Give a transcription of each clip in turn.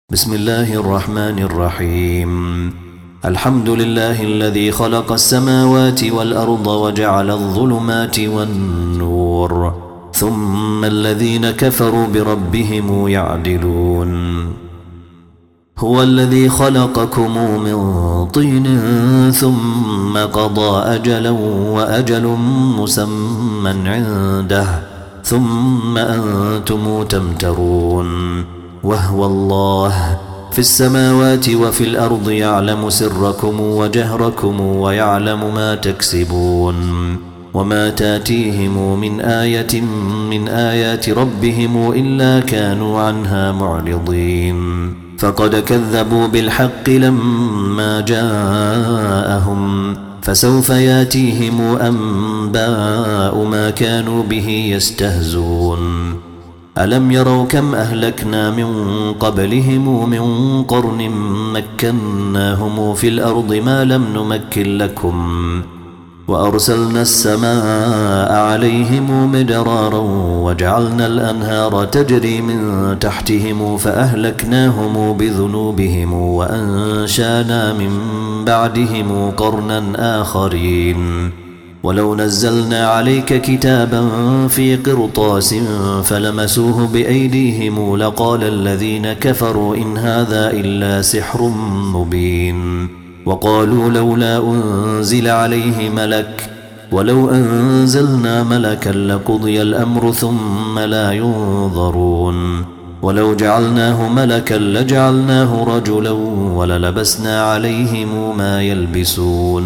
بسم الله الرحمن الرحيم. الحمد لله الذي خلق السماوات والأرض وجعل الظلمات والنور ثم الذين كفروا بربهم يعدلون. هو الذي خلقكم من طين ثم قضى أجلا وأجل مسمى عنده ثم أنتم تمترون. وهو الله في السماوات وفي الأرض يعلم سركم وجهركم ويعلم ما تكسبون وما تاتيهم من آية من آيات ربهم إلا كانوا عنها معرضين. فقد كذبوا بالحق لما جاءهم فسوف ياتيهم أنباء ما كانوا به يستهزون. ألم يروا كم أهلكنا من قبلهم من قرن مكناهم في الأرض ما لم نمكن لكم وأرسلنا السماء عليهم مدرارا وجعلنا الأنهار تجري من تحتهم فأهلكناهم بذنوبهم وأنشانا من بعدهم قرنا آخرين. ولو نزلنا عليك كتابا في قرطاس فلمسوه بأيديهم لقال الذين كفروا إن هذا إلا سحر مبين. وقالوا لولا أنزل عليه ملك ولو أنزلنا ملكا لقضي الأمر ثم لا ينظرون. ولو جعلناه ملكا لجعلناه رجلا وللبسنا عليهم ما يلبسون.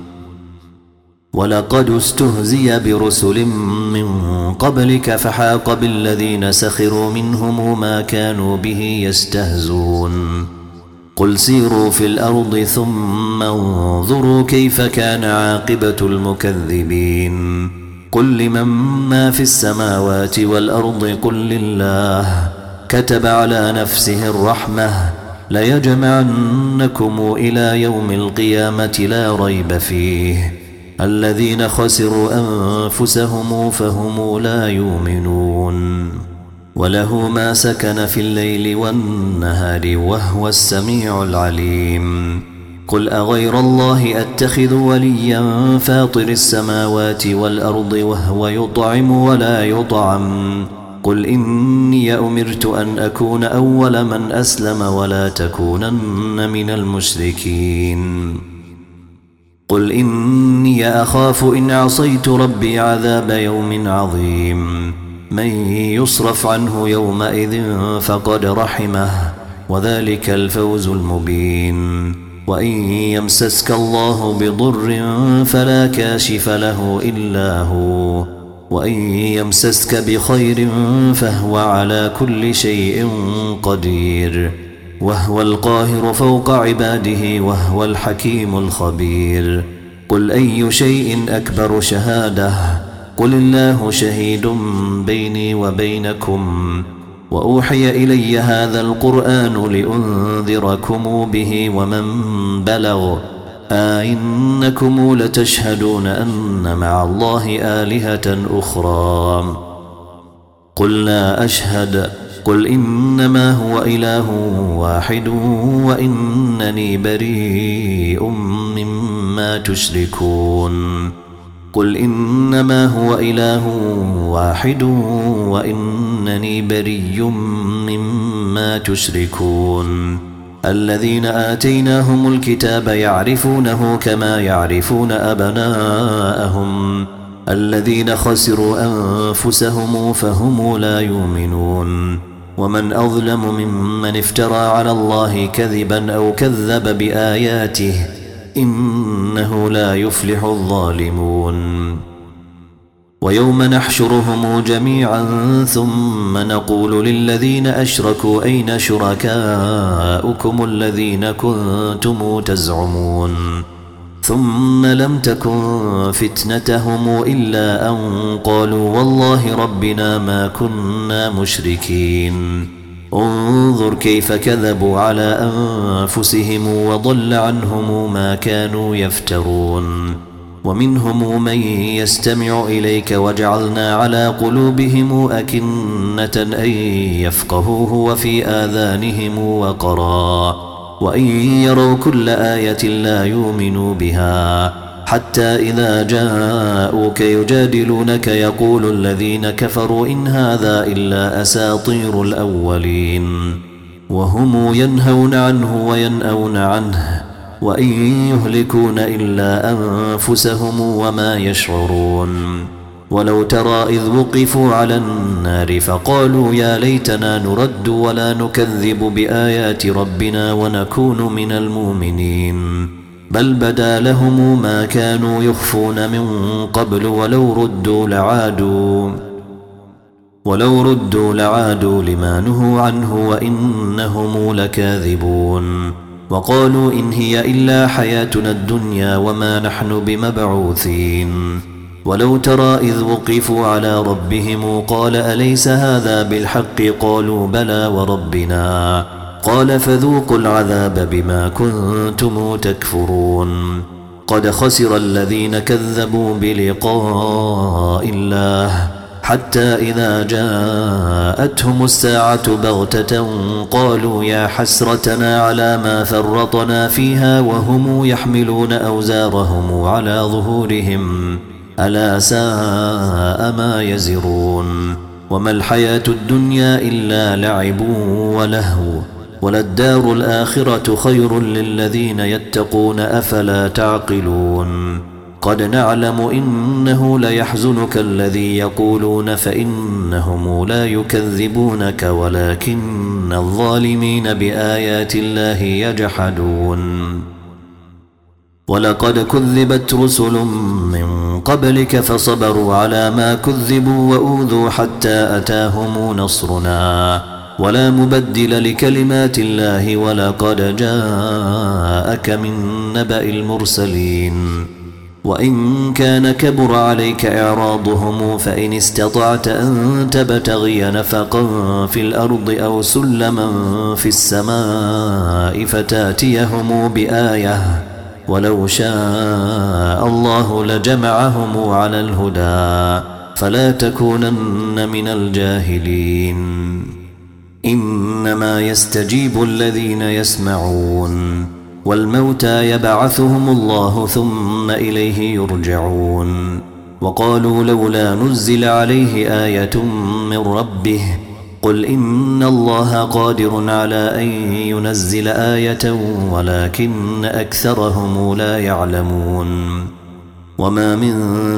ولقد استهزي برسل من قبلك فحاق بالذين سخروا منهم ما كانوا به يستهزون. قل سيروا في الأرض ثم انظروا كيف كان عاقبة المكذبين. قل لمن ما في السماوات والأرض قل لله كتب على نفسه الرحمة ليجمعنكم إلى يوم القيامة لا ريب فيه. الذين خسروا أنفسهم فهم لا يؤمنون. وله ما سكن في الليل والنهار وهو السميع العليم. قل أغير الله أتخذ وليا فاطر السماوات والأرض وهو يطعم ولا يطعم. قل إني أمرت أن أكون أول من أسلم ولا تكونن من المشركين. قل إني أخاف إن عصيت ربي عذاب يوم عظيم. من يصرف عنه يومئذ فقد رحمه وذلك الفوز المبين. وإن يمسسك الله بضر فلا كاشف له إلا هو وإن يمسسك بخير فهو على كل شيء قدير. وهو القاهر فوق عباده وهو الحكيم الخبير. قل أي شيء أكبر شهادة قل الله شهيد بيني وبينكم وأوحي إلي هذا القرآن لأنذركم به ومن بلغ أئنكم لتشهدون أن مع الله آلهة أخرى قل لا أشهد قل إنما هو إله واحد وإنني بريء مما تشركون. قل إنما هو إله واحد وإنني بريء مما تشركون. الذين آتيناهم الكتاب يعرفونه كما يعرفون أبناءهم الذين خسروا أنفسهم فهم لا يؤمنون. ومن أظلم ممن افترى على الله كذبا أو كذب بآياته إنه لا يفلح الظالمون. ويوم نحشرهم جميعا ثم نقول للذين أشركوا أين شركاؤكم الذين كنتم تزعمون ثم لم تكن فتنتهم إلا أن قالوا والله ربنا ما كنا مشركين. انظر كيف كذبوا على أنفسهم وضل عنهم ما كانوا يفترون. ومنهم من يستمع إليك وجعلنا على قلوبهم أكنة أن يفقهوه وفي آذانهم وقرا وإن يروا كل آية لا يؤمنوا بها حتى إذا جاءوك يجادلونك يقول الذين كفروا إن هذا إلا أساطير الأولين وهم ينهون عنه وينأون عنه وإن يهلكون إلا أنفسهم وما يشعرون ولو ترى إذ وقفوا على النار فقالوا يا ليتنا نرد ولا نكذب بآيات ربنا ونكون من المؤمنين بل بدا لهم ما كانوا يخفون من قبل ولو ردوا لعادوا لما نهوا عنه وإنهم لكاذبون وقالوا إن هي إلا حياتنا الدنيا وما نحن بمبعوثين ولو ترى إذ وقفوا على ربهم قال أليس هذا بالحق قالوا بلى وربنا قال فذوقوا العذاب بما كنتم تكفرون قد خسر الذين كذبوا بلقاء الله حتى إذا جاءتهم الساعة بغتة قالوا يا حسرتنا على ما فرطنا فيها وهم يحملون أوزارهم على ظهورهم ألا ساء ما يزرون وما الحياة الدنيا إلا لعب ولهو وللدار الآخرة خير للذين يتقون أفلا تعقلون قد نعلم إنه ليحزنك الذي يقولون فإنهم لا يكذبونك ولكن الظالمين بآيات الله يجحدون ولقد كذبت رسل من قبلك فصبروا على ما كذبوا وأوذوا حتى أتاهم نصرنا ولا مبدل لكلمات الله ولقد جاءك من نبأ المرسلين وإن كان كبر عليك إعراضهم فإن استطعت أن تبتغي نفقا في الأرض أو سلما في السماء فتاتيهم بآية ولو شاء الله لجمعهم على الهدى فلا تكونن من الجاهلين إنما يستجيب الذين يسمعون والموتى يبعثهم الله ثم إليه يرجعون وقالوا لولا نزل عليه آية من ربه قل إن الله قادر على أن ينزل آية ولكن أكثرهم لا يعلمون وما من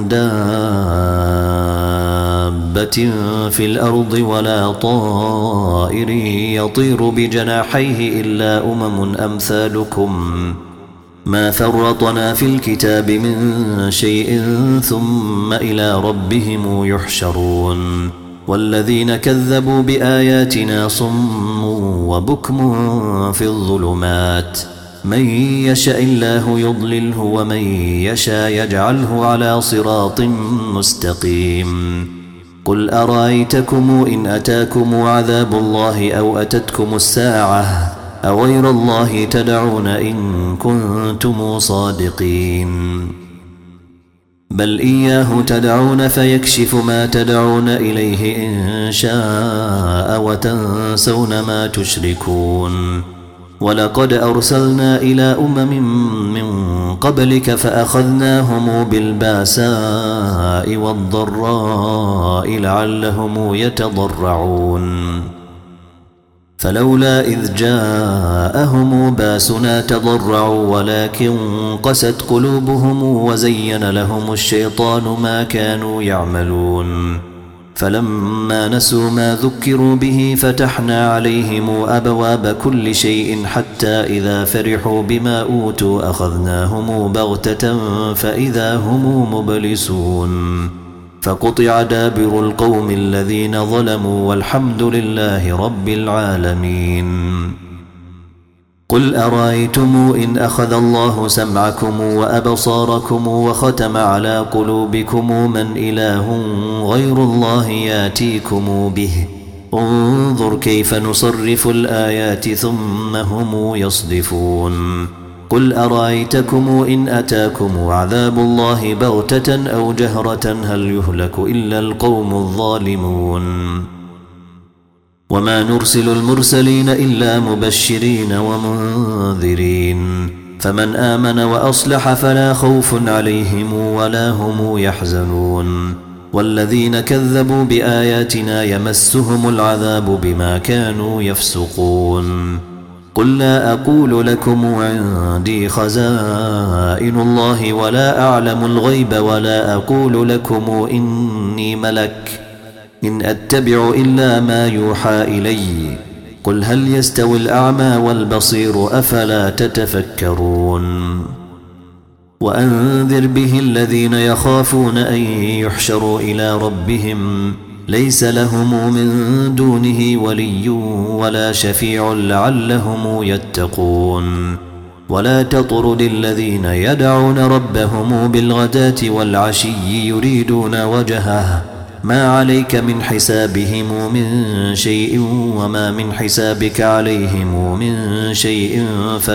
دابة في الأرض ولا طائر يطير بجناحيه إلا أمثالكم ما فرطنا في الكتاب من شيء ثم إلى ربهم يحشرون والذين كذبوا بآياتنا صم وبكم في الظلمات من يشاء الله يضلله ومن يشاء يجعله على صراط مستقيم قل أرأيتكم إن أتاكم عذاب الله أو أتتكم الساعة أغير الله تدعون إن كنتم صادقين بل إياه تدعون فيكشف ما تدعون إليه إن شاء وتنسون ما تشركون ولقد أرسلنا إلى من قبلك فأخذناهم بالباساء والضراء لعلهم يتضرعون فلولا إذ جاءهم باسنا تضرعوا ولكن قست قلوبهم وزين لهم الشيطان ما كانوا يعملون فلما نسوا ما ذكروا به فتحنا عليهم أبواب كل شيء حتى إذا فرحوا بما أوتوا أخذناهم بغتة فإذا هم مبلسون فقطع دابر القوم الذين ظلموا والحمد لله رب العالمين قل أرأيتم إن أخذ الله سمعكم وأبصاركم وختم على قلوبكم من إله غير الله ياتيكم به انظر كيف نصرف الآيات ثم هم يصدفون قل أرأيتكم إن أتاكم عذاب الله بغتة أو جهرة هل يهلك إلا القوم الظالمون وما نرسل المرسلين إلا مبشرين ومنذرين فمن آمن وأصلح فلا خوف عليهم ولا هم يحزنون والذين كذبوا بآياتنا يمسهم العذاب بما كانوا يفسقون قل لا أقول لكم عندي خزائن الله ولا أعلم الغيب ولا أقول لكم إني ملك إن أتبع إلا ما يوحى إلي قل هل يستوي الأعمى والبصير أفلا تتفكرون وأنذر به الذين يخافون أن يحشروا إلى ربهم ليس لهم من دونه ولي ولا شفيع لعلهم يتقون ولا تطرد الذين يدعون ربهم بالغداة والعشي يريدون وجهه ما عليك من حسابهم من شيء وما من حسابك عليهم من شيء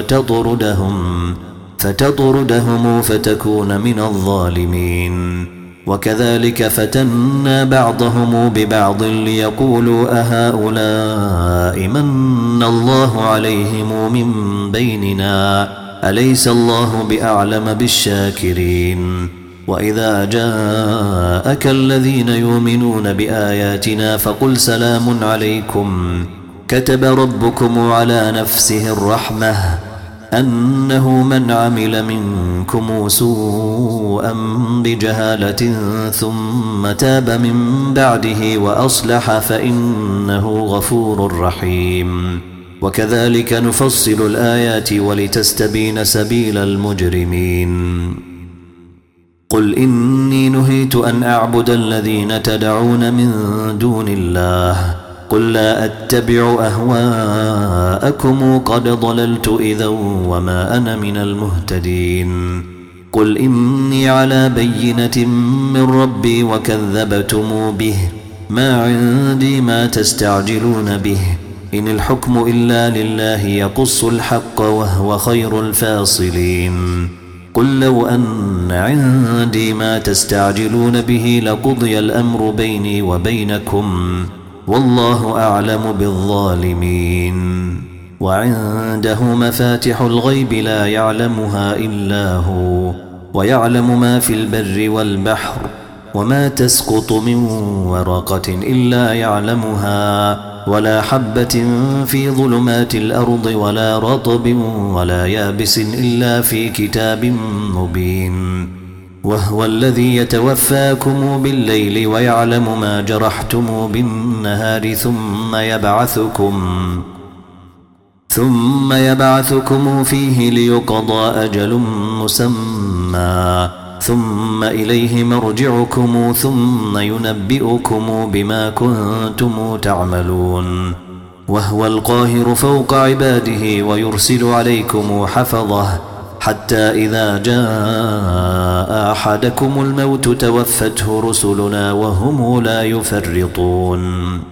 فتطردهم فتكون من الظالمين وكذلك فتنا بعضهم ببعض ليقولوا أهؤلاء من الله عليهم من بيننا أليس الله بأعلم بالشاكرين وإذا جاءك الذين يؤمنون بآياتنا فقل سلام عليكم كتب ربكم على نفسه الرحمة أنه من عمل منكم سوءا بجهالة ثم تاب من بعده وأصلح فإنه غفور رحيم وكذلك نفصل الآيات ولتستبين سبيل المجرمين قل إني نهيت أن أعبد الذين تدعون من دون الله قل لا أتبع أهواءكم قد ضللت إذا وما أنا من المهتدين قل إني على بينة من ربي وكذبتم به ما عندي ما تستعجلون به إن الحكم إلا لله يقص الحق وهو خير الفاصلين قل لو أن عندي ما تستعجلون به لقضي الأمر بيني وبينكم والله أعلم بالظالمين وعنده مفاتح الغيب لا يعلمها إلا هو ويعلم ما في البر والبحر وما تسقط من ورقة إلا يعلمها ولا حبة في ظلمات الأرض ولا رطب ولا يابس إلا في كتاب مبين وهو الذي يتوفاكم بالليل ويعلم ما جرحتم بالنهار ثم يبعثكم فيه ليقضى أجل مسمى ثم إليه مرجعكم ثم ينبئكم بما كنتم تعملون وهو القاهر فوق عباده ويرسل عليكم حفظه حتى إذا جاء أحدكم الموت توفته رسلنا وهم لا يفرطون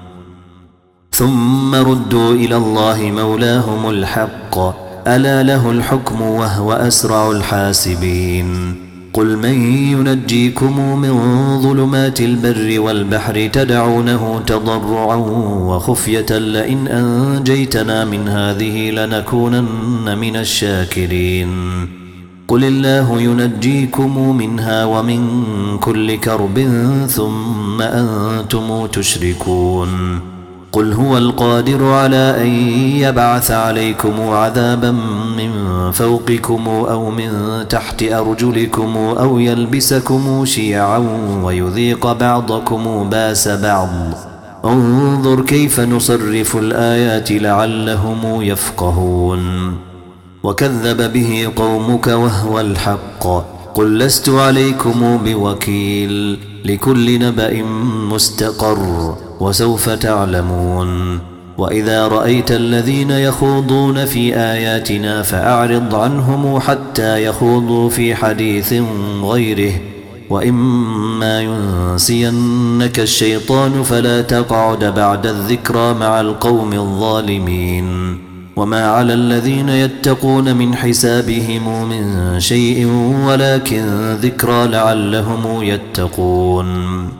ثم ردوا إلى الله مولاهم الحق ألا له الحكم وهو أسرع الحاسبين قل من ينجيكم من ظلمات البر والبحر تدعونه تضرعا وخفية لئن أنجيتنا من هذه لنكونن من الشاكرين قل الله ينجيكم منها ومن كل كرب ثم أنتم تشركون قل هو القادر على أن يبعث عليكم عذابا من فوقكم أو من تحت أرجلكم أو يلبسكم شيعا ويذيق بعضكم باس بعض انظر كيف نصرف الآيات لعلهم يفقهون وكذب به قومك وهو الحق قل لست عليكم بوكيل لكل نبأ مستقر وسوف تعلمون وإذا رأيت الذين يخوضون في آياتنا فأعرض عنهم حتى يخوضوا في حديث غيره وإما ينسينك الشيطان فلا تقعد بعد الذكرى مع القوم الظالمين وما على الذين يتقون من حسابهم من شيء ولكن ذكرى لعلهم يتقون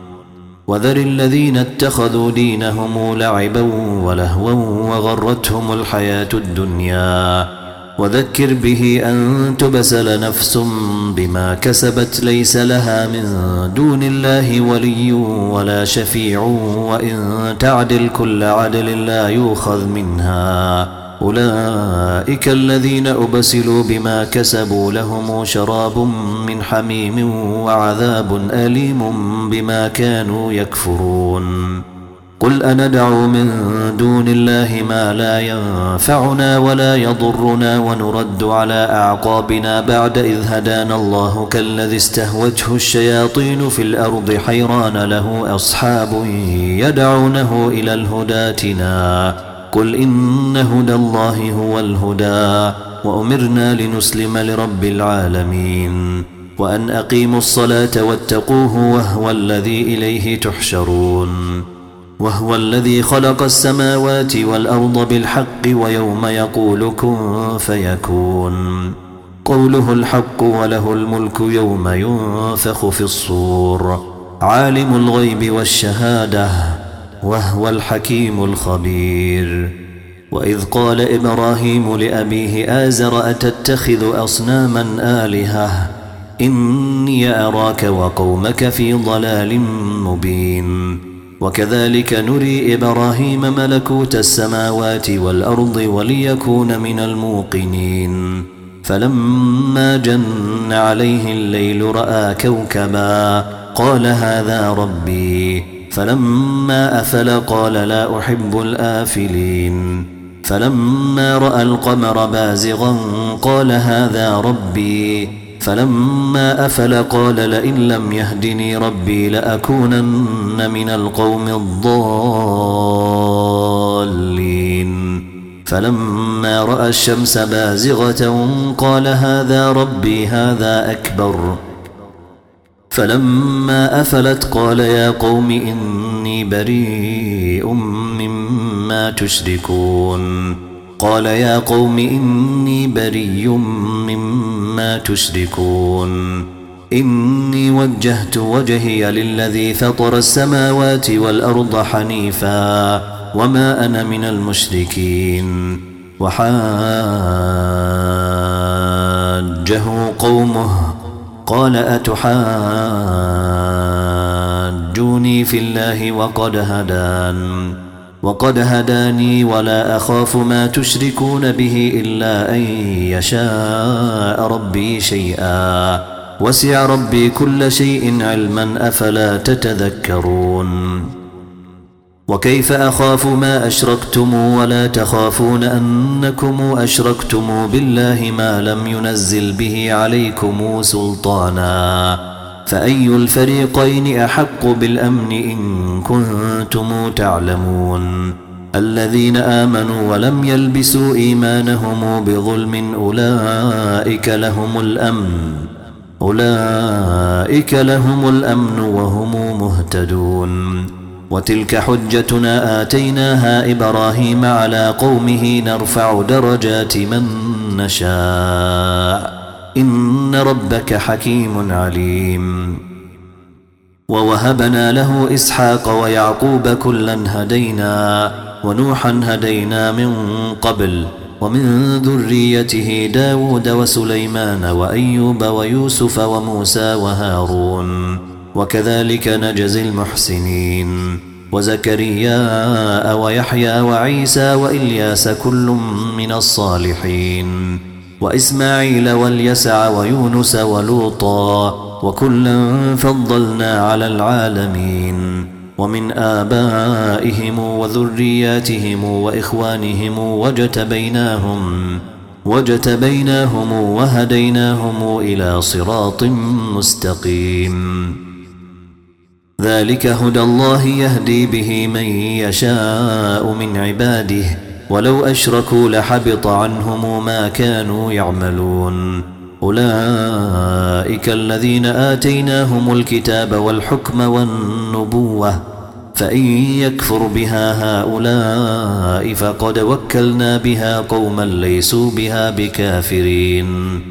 وذر الذين اتخذوا دينهم لعبا ولهوا وغرتهم الحياة الدنيا وذكر به أن تبسل نفس بما كسبت ليس لها من دون الله ولي ولا شفيع وإن تعدل كل عدل لا يؤخذ منها أولئك الذين أبسلوا بما كسبوا لهم شراب من حميم وعذاب أليم بما كانوا يكفرون قل أندعو من دون الله ما لا ينفعنا ولا يضرنا ونرد على أعقابنا بعد إذ هدانا الله كالذي استهوته الشياطين في الأرض حيران له أصحاب يدعونه إلى الهدى ائتنا قل إن هدى الله هو الهدى وأمرنا لنسلم لرب العالمين وأن أقيموا الصلاة واتقوه وهو الذي إليه تحشرون وهو الذي خلق السماوات والأرض بالحق ويوم يقول كن فيكون قوله الحق وله الملك يوم ينفخ في الصور عالم الغيب والشهادة وهو الحكيم الخبير وإذ قال إبراهيم لأبيه آزر أتتخذ أصناما آلهة إني أراك وقومك في ضلال مبين وكذلك نري إبراهيم ملكوت السماوات والأرض وليكون من الموقنين فلما جن عليه الليل رأى كوكبا قال هذا ربي فلما أفل قال لا أحب الآفلين فلما رأى القمر بازغا قال هذا ربي فلما أفل قال لئن لم يهدني ربي لأكونن من القوم الضالين فلما رأى الشمس بازغة قال هذا ربي هذا أكبر فلما أفلت قال يا قوم إني بريء مما تشركون قال يا قوم إني بريء مما تشركون إني وجهت وجهي للذي فطر السماوات والأرض حنيفا وما أنا من المشركين وحاجه قومه قال أتحاجوني في الله وقد هداني ولا أخاف ما تشركون به إلا أن يشاء ربي شيئا وسع ربي كل شيء علما أفلا تتذكرون وكيف أخاف ما أشركتم ولا تخافون أنكم أشركتم بالله ما لم ينزل به عليكم سلطانا فأي الفريقين أحق بالأمن إن كنتم تعلمون الذين آمنوا ولم يلبسوا إيمانهم بظلم أولئك لهم الأمن وهم مهتدون وتلك حجتنا آتيناها إبراهيم على قومه نرفع درجات من نشاء إن ربك حكيم عليم ووهبنا له إسحاق ويعقوب كلا هدينا ونوحا هدينا من قبل ومن ذريته داود وسليمان وأيوب ويوسف وموسى وهارون وكذلك نجزي المحسنين وزكريا ويحيى وعيسى وإلياس كل من الصالحين وإسماعيل واليسع ويونس ولوطا وكلا فضلنا على العالمين ومن آبائهم وذرياتهم وإخوانهم وجتبيناهم وهديناهم إلى صراط مستقيم ذلك هدى الله يهدي به من يشاء من عباده ولو أشركوا لحبط عنهم ما كانوا يعملون أولئك الذين آتيناهم الكتاب والحكم والنبوة فإن يكفر بها هؤلاء فقد وكلنا بها قوما ليسوا بها بكافرين.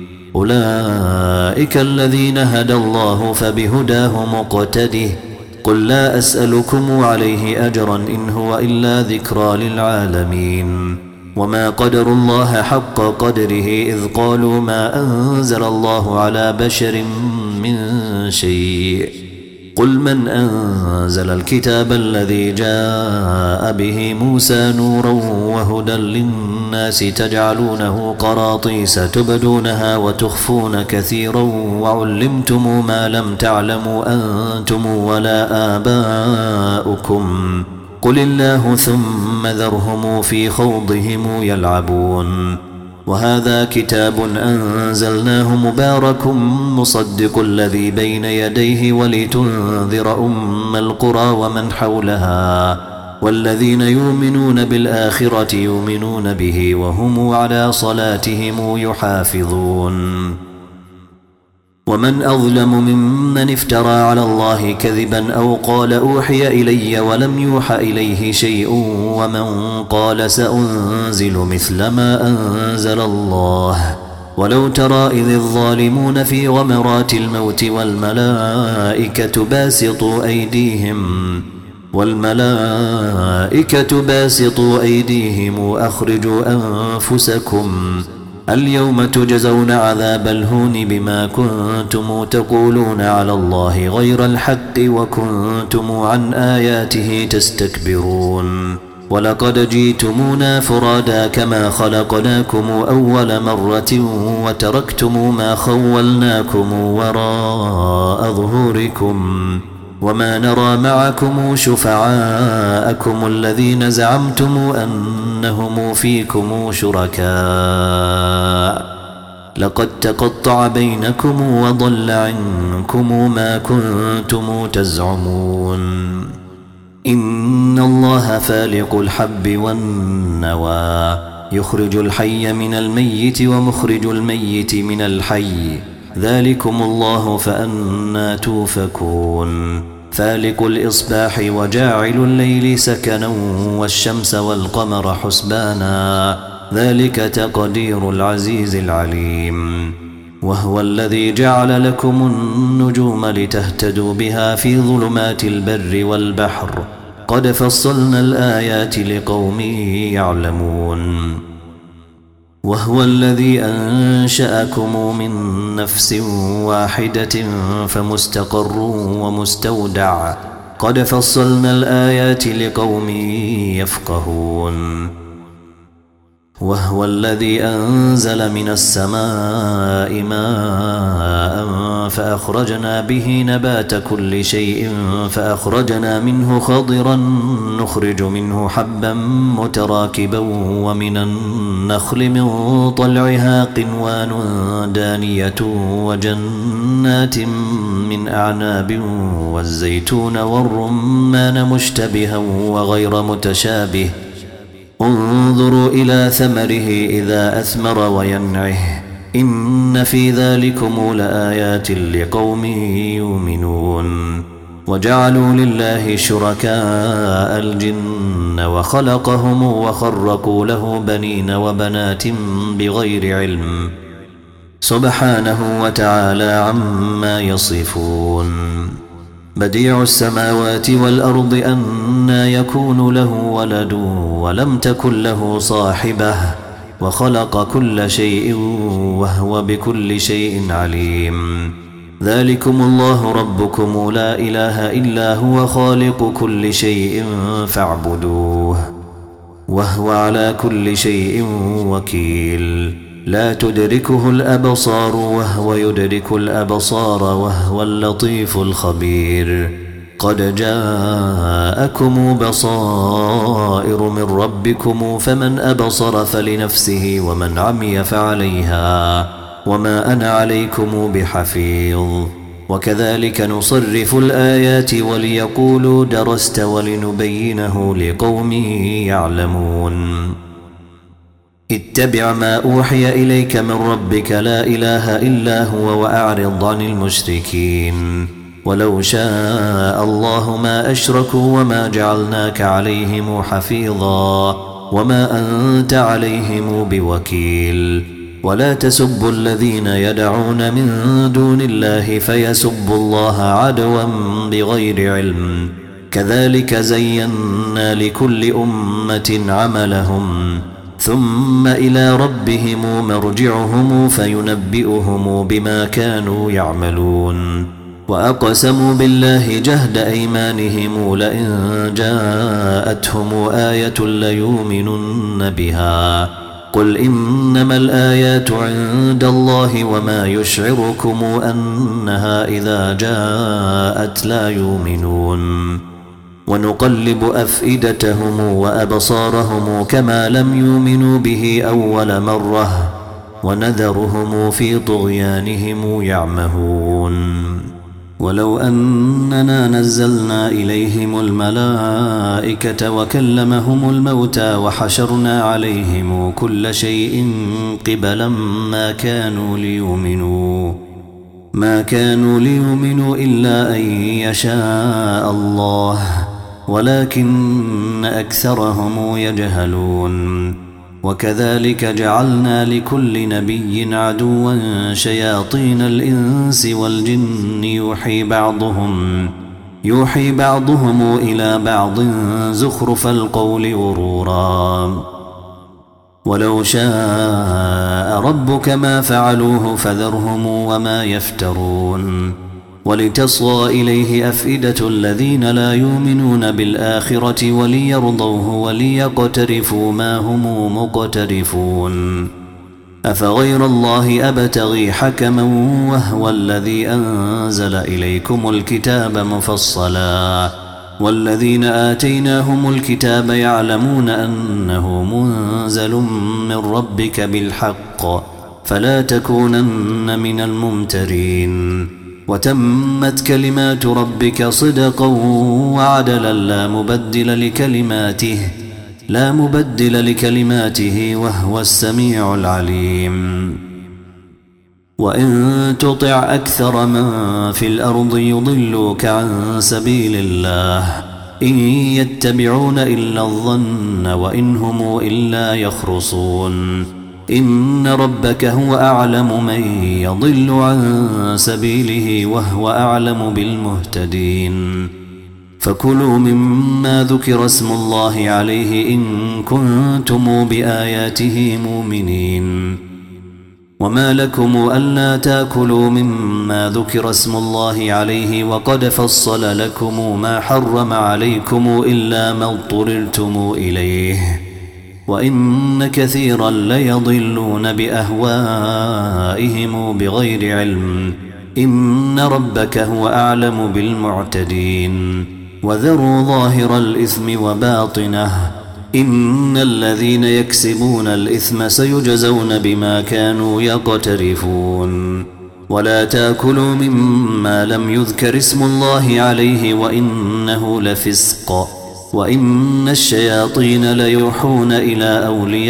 أولئك الذين هدى الله فبهداه مقتده. قل لا أسألكم عليه أجرا إن هو إلا ذكرى للعالمين. وما قدروا الله حق قدره إذ قالوا ما أنزل الله على بشر من شيء. قل من أنزل الكتاب الذي جاء به موسى نورا وهدى للناس تجعلونه قراطيس تبدونها وتخفون كثيرا وعلمتم ما لم تعلموا أنتم ولا آباؤكم قل الله ثم ذرهم في خوضهم يلعبون. وهذا كتاب أنزلناه مبارك مصدق الذي بين يديه ولتنذر القرى ومن حولها والذين يؤمنون بالآخرة يؤمنون به وهم على صلاتهم يحافظون. ومن أظلم ممن افترى على الله كذبا أو قال أوحي إلي ولم يوحى إليه شيء ومن قال سأنزل مثل ما أنزل الله. ولو ترى إذ الظالمون في غمرات الموت والملائكة باسطوا أيديهم أخرجوا أنفسكم اليوم تجزون عذاب الهون بما كنتم تقولون على الله غير الحق وكنتم عن آياته تستكبرون. ولقد جئتمونا فرادا كما خلقناكم أول مرة وتركتم ما خولناكم وراء ظهوركم وما نرى معكم شفعاءكم الذين زعمتم أنهم فيكم شركاء لقد تقطع بينكم وضل عنكم ما كنتم تزعمون. إن الله فالق الحب والنوى يخرج الحي من الميت ومخرج الميت من الحي ذلكم الله فأنى توفكون. فالق الإصباح وجاعل الليل سكنا والشمس والقمر حسبانا ذلك تقدير العزيز العليم. وهو الذي جعل لكم النجوم لتهتدوا بها في ظلمات البر والبحر قد فصلنا الآيات لقوم يعلمون. وهو الذي أنشأكم من نفس واحدة فمستقر ومستودع قد فصلنا الآيات لقوم يفقهون. وهو الذي أنزل من السماء ماء فأخرجنا به نبات كل شيء فأخرجنا منه خضرا نخرج منه حبا متراكبا ومن النخل من طلعها قنوان دانية وجنات من أعناب والزيتون والرمان مشتبها وغير متشابه انظروا إلى ثمره إذا أثمر وينعه إن في ذلكم لآيات لقوم يؤمنون. وجعلوا لله شركاء الجن وخلقهم وخرقوا له بنين وبنات بغير علم سبحانه وتعالى عما يصفون. بديع السماوات والأرض أنى يكون له ولد ولم تكن له صاحبة وخلق كل شيء وهو بكل شيء عليم. ذلكم الله ربكم لا إله إلا هو خالق كل شيء فاعبدوه وهو على كل شيء وكيل. لا تدركه الأبصار وهو يدرك الأبصار وهو اللطيف الخبير. قد جاءكم بصائر من ربكم فمن أبصر فلنفسه ومن عمي فعليها وما أنا عليكم بحفيظ. وكذلك نصرف الآيات وليقولوا درست ولنبينه لقوم يعلمون. اتبع ما أوحي إليك من ربك لا إله إلا هو وأعرض عن المشركين. ولو شاء الله ما أشركوا وما جعلناك عليهم حفيظا وما أنت عليهم بوكيل ولا تسبوا الذين يدعون من دون الله فيسبوا الله عدوا بغير علم كذلك زينا لكل أمة عملهم ثم إلى ربهم مرجعهم فينبئهم بما كانوا يعملون وأقسموا بالله جهد أيمانهم لئن جاءتهم آية ليؤمنن بها قل إنما الآيات عند الله وما يشعركم أنها إذا جاءت لا يؤمنون ونقلب أفئدتهم وأبصارهم كما لم يؤمنوا به أول مرة ونذرهم في طغيانهم يعمهون ولو أننا نزلنا إليهم الملائكة وكلمهم الموتى وحشرنا عليهم كل شيء قبلا ما كانوا ليؤمنوا إلا أن يشاء الله ولكن أكثرهم يجهلون وكذلك جعلنا لكل نبي عدوا شياطين الإنس والجن يوحي بعضهم إلى بعض زخرف القول غرورا ولو شاء ربك ما فعلوه فذرهم وما يفترون ولتصغى إليه أفئدة الذين لا يؤمنون بالآخرة وليرضوه وليقترفوا ما هم مقترفون أفغير الله أبتغي حكما وهو الذي أنزل إليكم الكتاب مفصلا والذين آتيناهم الكتاب يعلمون أنه منزل من ربك بالحق فلا تكونن من الممترين وتمت كلمات ربك صدقا وعدلا لا مبدل لكلماته وهو السميع العليم وإن تطع أكثر من في الأرض يضلوك عن سبيل الله إن يتبعون إلا الظن وإن هم إلا يخرصون إن ربك هو أعلم من يضل عن سبيله وهو أعلم بالمهتدين فكلوا مما ذكر اسم الله عليه إن كنتم بآياته مؤمنين وما لكم ألا تأكلوا مما ذكر اسم الله عليه وقد فصل لكم ما حرم عليكم إلا ما اضطررتم إليه وإن كثيرا ليضلون بأهوائهم بغير علم إن ربك هو أعلم بالمعتدين وذروا ظاهر الإثم وباطنه إن الذين يكسبون الإثم سيجزون بما كانوا يقترفون ولا تأكلوا مما لم يذكر اسم الله عليه وإنه لفسق وإن الشياطين ليوحون إلى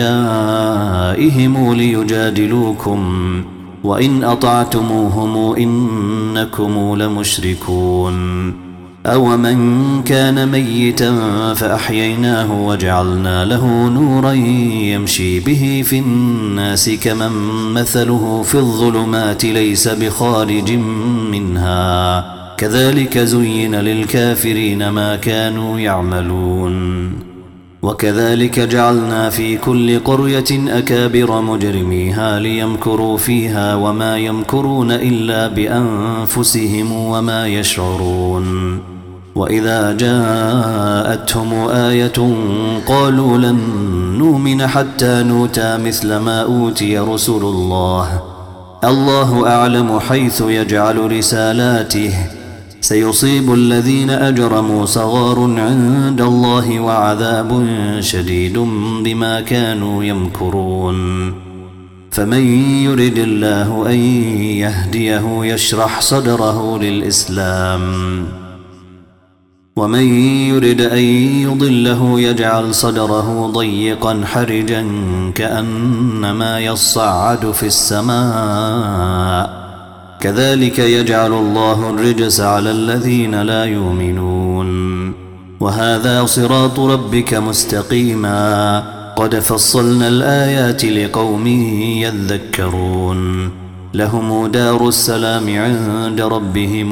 أوليائهم ليجادلوكم وإن أطعتموهم إنكم لمشركون أومن كان ميتا فأحييناه وجعلنا له نورا يمشي به في الناس كمن مثله في الظلمات ليس بخارج منها كذلك زين للكافرين ما كانوا يعملون وكذلك جعلنا في كل قرية أكابر مجرميها ليمكروا فيها وما يمكرون إلا بأنفسهم وما يشعرون وإذا جاءتهم آية قالوا لن نؤمن حتى نؤتى مثل ما أوتي رسل الله الله أعلم حيث يجعل رسالاته سيصيب الذين أجرموا صغار عند الله وعذاب شديد بما كانوا يمكرون فمن يرد الله أن يهديه يشرح صدره للإسلام ومن يرد أن يضله يجعل صدره ضيقا حرجا كأنما يصعد في السماء كذلك يجعل الله الرجس على الذين لا يؤمنون. وهذا صراط ربك مستقيما قد فصلنا الآيات لقوم يذكرون. لهم دار السلام عند ربهم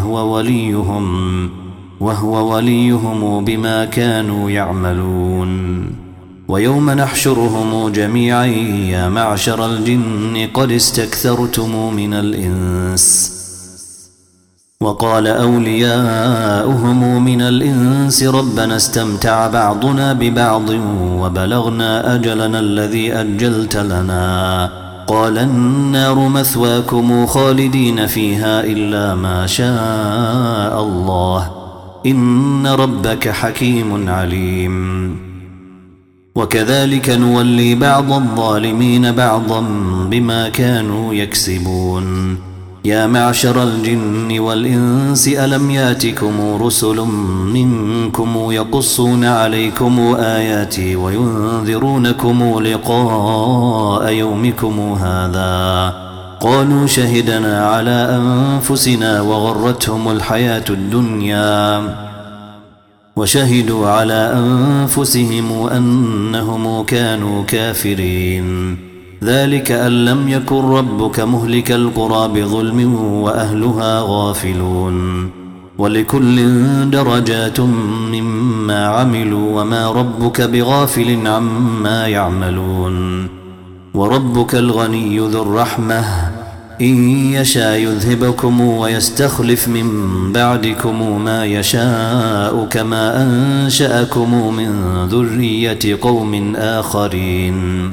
وهو وليهم بما كانوا يعملون. ويوم نحشرهم جميعا يا معشر الجن قد استكثرتم من الإنس. وقال أولياؤهم من الإنس ربنا استمتع بعضنا ببعض وبلغنا أجلنا الذي أجلت لنا قال النار مثواكم خالدين فيها إلا ما شاء الله إن ربك حكيم عليم. وكذلك نولي بعض الظالمين بعضا بما كانوا يكسبون. يا معشر الجن والإنس ألم ياتكم رسل منكم يقصون عليكم آياتي وينذرونكم لقاء يومكم هذا قالوا شهدنا على أنفسنا وغرتهم الحياة الدنيا وشهدوا على أنفسهم أنهم كانوا كافرين. ذلك أن لم يكن ربك مهلك القرى بظلم وأهلها غافلون. ولكل درجات مما عملوا وما ربك بغافل عما يعملون. وربك الغني ذو الرحمة إن يشاء يذهبكم ويستخلف من بعدكم ما يشاء كما أنشأكم من ذرية قوم آخرين.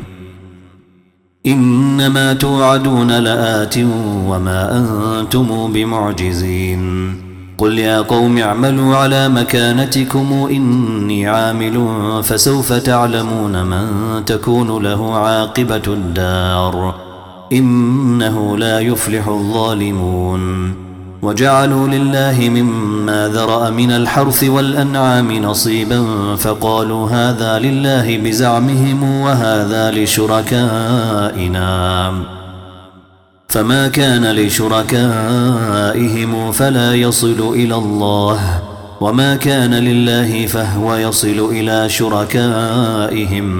إنما توعدون لآت وما أنتم بمعجزين. قل يا قوم اعملوا على مكانتكم إني عامل فسوف تعلمون من تكون له عاقبة الدار إنه لا يفلح الظالمون. وجعلوا لله مما ذرأ من الحرث والأنعام نصيبا فقالوا هذا لله بزعمهم وهذا لشركائنا فما كان لشركائهم فلا يصل إلى الله وما كان لله فهو يصل إلى شركائهم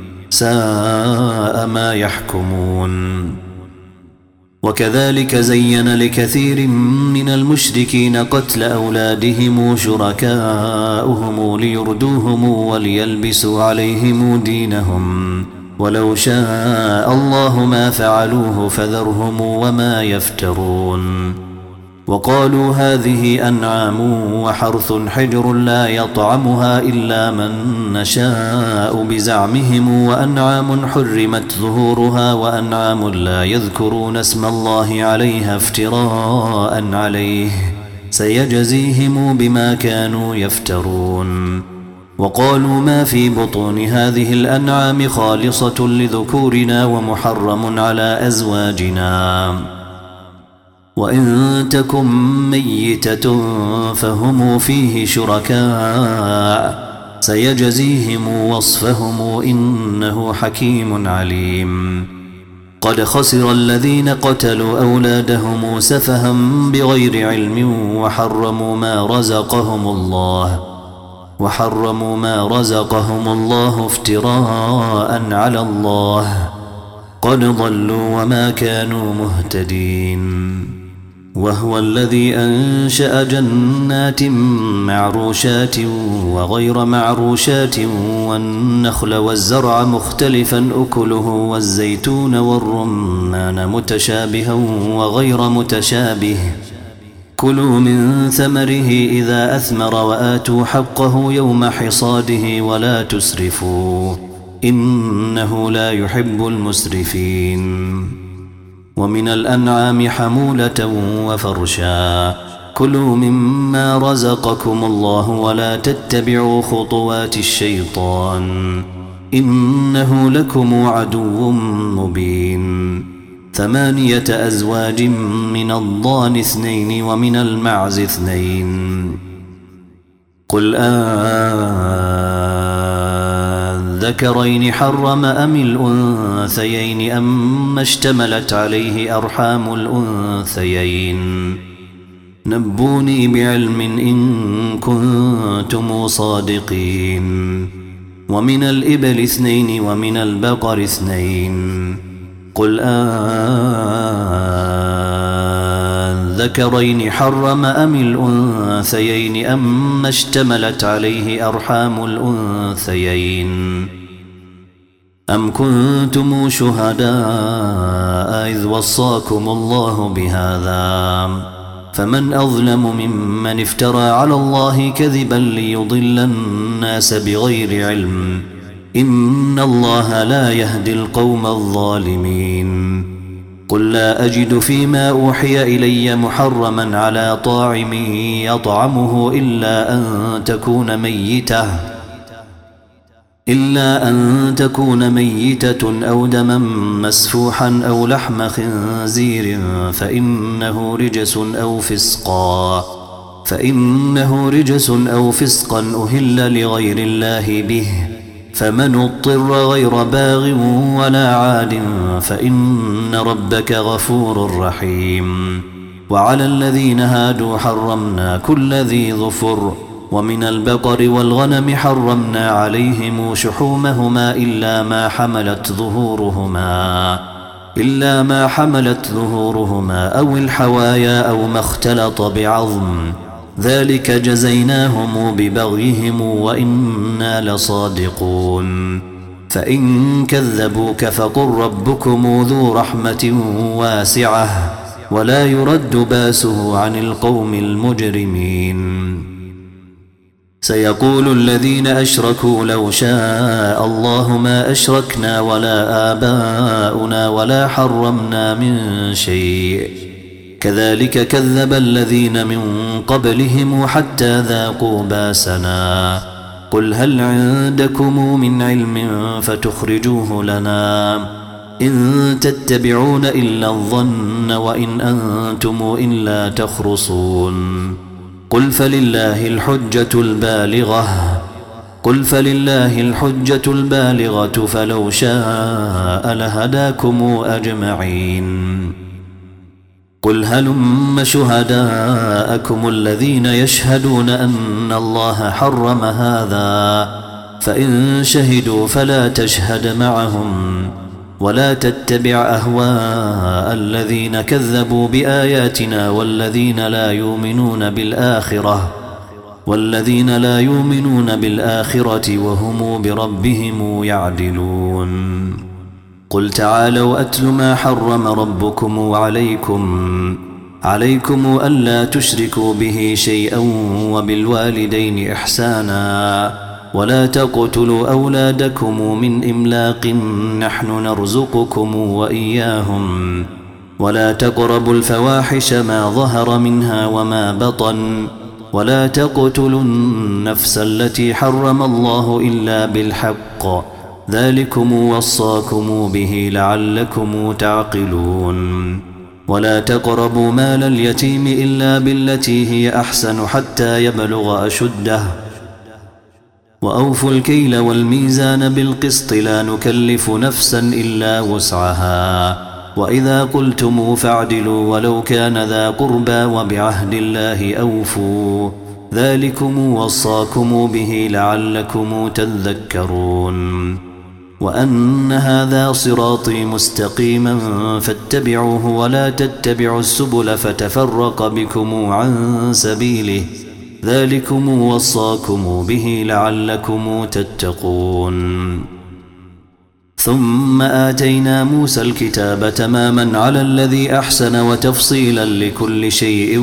ساء ما يحكمون. وكذلك زين لكثير من المشركين قتل أولادهم شركاؤهم ليردوهم وليلبسوا عليهم دينهم ولو شاء الله ما فعلوه فذرهم وما يفترون. وقالوا هذه أنعام وحرث حجر لا يطعمها إلا من نشاء بزعمهم وأنعام حرمت ظهورها وأنعام لا يذكرون اسم الله عليها افتراء عليه سيجزيهم بما كانوا يفترون. وقالوا ما في بطون هذه الأنعام خالصة لذكورنا ومحرم على أزواجنا وإن تكن ميتة فهم فيه شركاء سيجزيهم وصفهم إنه حكيم عليم. قد خسر الذين قتلوا أولادهم سفها بغير علم وحرموا ما رزقهم الله افتراء على الله قد ضلوا وما كانوا مهتدين. وهو الذي أنشأ جنات معروشات وغير معروشات والنخل والزرع مختلفا أكله والزيتون والرمان متشابها وغير متشابه كلوا من ثمره إذا أثمر وآتوا حقه يوم حصاده ولا تسرفوا إنه لا يحب المسرفين. ومن الأنعام حمولة وفرشا كلوا مما رزقكم الله ولا تتبعوا خطوات الشيطان إنه لكم عدو مبين. 8 أزواج من الضان 2 ومن المعز 2 قل أذكرين حرم أم الأنثيين أم اشتملت عليه أرحام الأنثيين نبوني بعلم إن كنتم صادقين ومن الإبل 2 ومن البقر 2 قل أذكرين حرم أم الأنثيين أم اشتملت عليه أرحام الأنثيين أم كنتم شهداء إذ وصاكم الله بهذا فمن أظلم ممن افترى على الله كذبا ليضل الناس بغير علم إن الله لا يهدي القوم الظالمين قل لا أجد فيما أوحي إلي محرما على طاعم يطعمه إلا أن تكون ميتة أو دما مسفوحا أو لحم خنزير فإنه رجس أو فسقا أهل لغير الله به فمن اضطر غير باغ ولا عاد فإن ربك غفور رحيم وعلى الذين هادوا حرمنا كل ذي ظفر ومن البقر والغنم حرمنا عليهم شحومهما إلا ما حملت ظهورهما أو الحوايا أو ما اختلط بعظم ذلك جزيناهم ببغيهم وإنا لصادقون فإن كذبوك فقل ربكم ذو رحمة واسعة ولا يرد باسه عن القوم المجرمين سيقول الذين أشركوا لو شاء الله ما أشركنا ولا آباؤنا ولا حرمنا من شيء كذلك كذب الذين من قبلهم حتى ذاقوا باسنا قل هل عندكم من علم فتخرجوه لنا إن تتبعون إلا الظن وإن أنتم إلا تخرصون قل فلله الحجة البالغة فلو شاء لهداكم أجمعين قل هلم شهداءكم الذين يشهدون أن الله حرم هذا فإن شهدوا فلا تشهد معهم ولا تتبع أهواء الذين كذبوا بآياتنا والذين لا يؤمنون بالآخرة وهم بربهم يعدلون قل تعالوا أتل ما حرم ربكم عليكم ألا تشركوا به شيئا وبالوالدين إحسانا ولا تقتلوا أولادكم من إملاق نحن نرزقكم وإياهم ولا تقربوا الفواحش ما ظهر منها وما بطن ولا تقتلوا النفس التي حرم الله إلا بالحق ذلكم وصاكم به لعلكم تعقلون ولا تقربوا مال اليتيم إلا بالتي هي أحسن حتى يبلغ أشده وأوفوا الكيل والميزان بالقسط لا نكلف نفسا إلا وسعها وإذا قلتم فاعدلوا ولو كان ذا قربى وبعهد الله أوفوا ذلكم وصاكم به لعلكم تذكرون وأن هذا صراطي مستقيما فاتبعوه ولا تتبعوا السبل فتفرق بكم عن سبيله ذلكم وصاكم به لعلكم تتقون ثم آتينا موسى الكتاب تماما على الذي أحسن وتفصيلا لكل شيء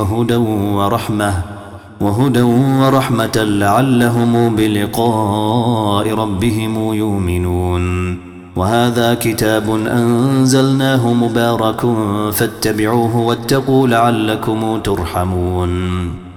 وهدى ورحمة لعلهم بلقاء ربهم يؤمنون وهذا كتاب أنزلناه مبارك فاتبعوه واتقوا لعلكم ترحمون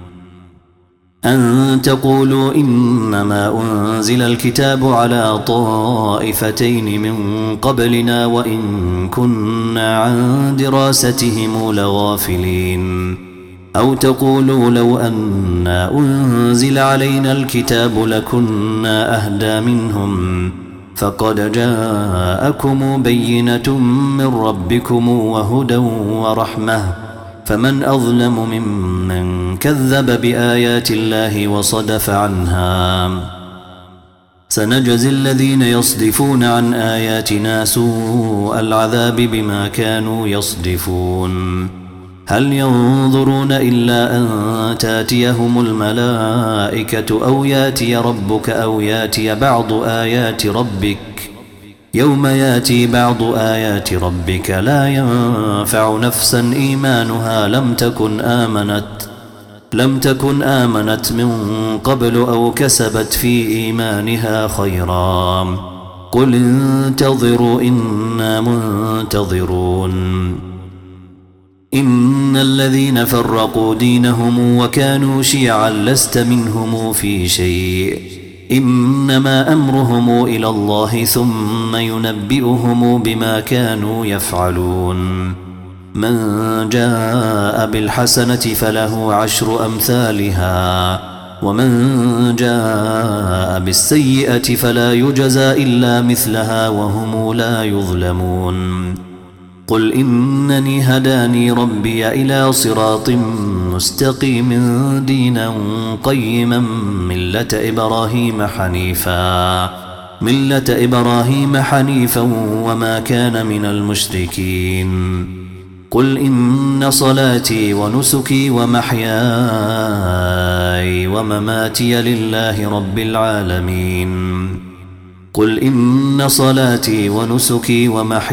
أن تقولوا إنما أنزل الكتاب على طائفتين من قبلنا وإن كنا عن دراستهم لغافلين أو تقولوا لو أنا أنزل علينا الكتاب لكنا أهدى منهم فقد جاءكم بينة من ربكم وهدى ورحمة فمن أظلم ممن كذب بآيات الله وصدف عنها سنجزي الذين يصدفون عن آياتنا سوء العذاب بما كانوا يصدفون هل ينظرون إلا أن تاتيهم الملائكة أو ياتي ربك أو ياتي بعض آيات ربك يوم ياتي بعض آيات ربك لا ينفع نفسا إيمانها لم تكن آمنت من قبل أو كسبت في إيمانها خيرا قل انتظروا إنا منتظرون إن الذين فرقوا دينهم وكانوا شيعا لست منهم في شيء إنما أمرهم إلى الله ثم ينبئهم بما كانوا يفعلون من جاء بالحسنة فله 10 أمثالها ومن جاء بالسيئة فلا يجزى إلا مثلها وهم لا يظلمون قل إنني هداني ربي إلى صراط مستقيم دينا قيما ملة إبراهيم حنيفا وما كان من المشركين قل إن صلاتي ونسكي ومحياي ومماتي لله رب العالمين قل إن صلاتي ونسكي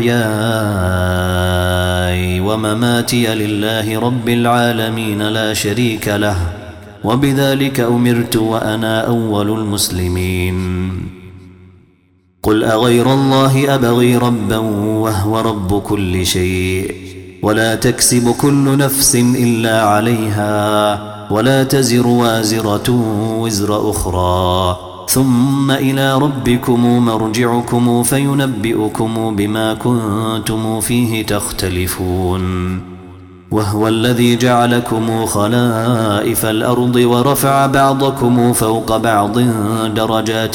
ومحياي ومماتي لله رب العالمين لا شريك له وبذلك أمرت وأنا أول المسلمين قل أغير الله أبغي ربا وهو رب كل شيء ولا تكسب كل نفس إلا عليها ولا تزر وازرة وزر أخرى ثم إلى ربكم مرجعكم فينبئكم بما كنتم فيه تختلفون وهو الذي جعلكم خلائف الأرض ورفع بعضكم فوق بعض درجات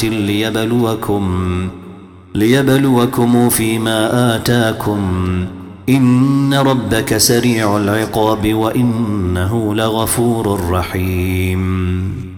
ليبلوكم فيما آتاكم إن ربك سريع العقاب وإنه لغفور رحيم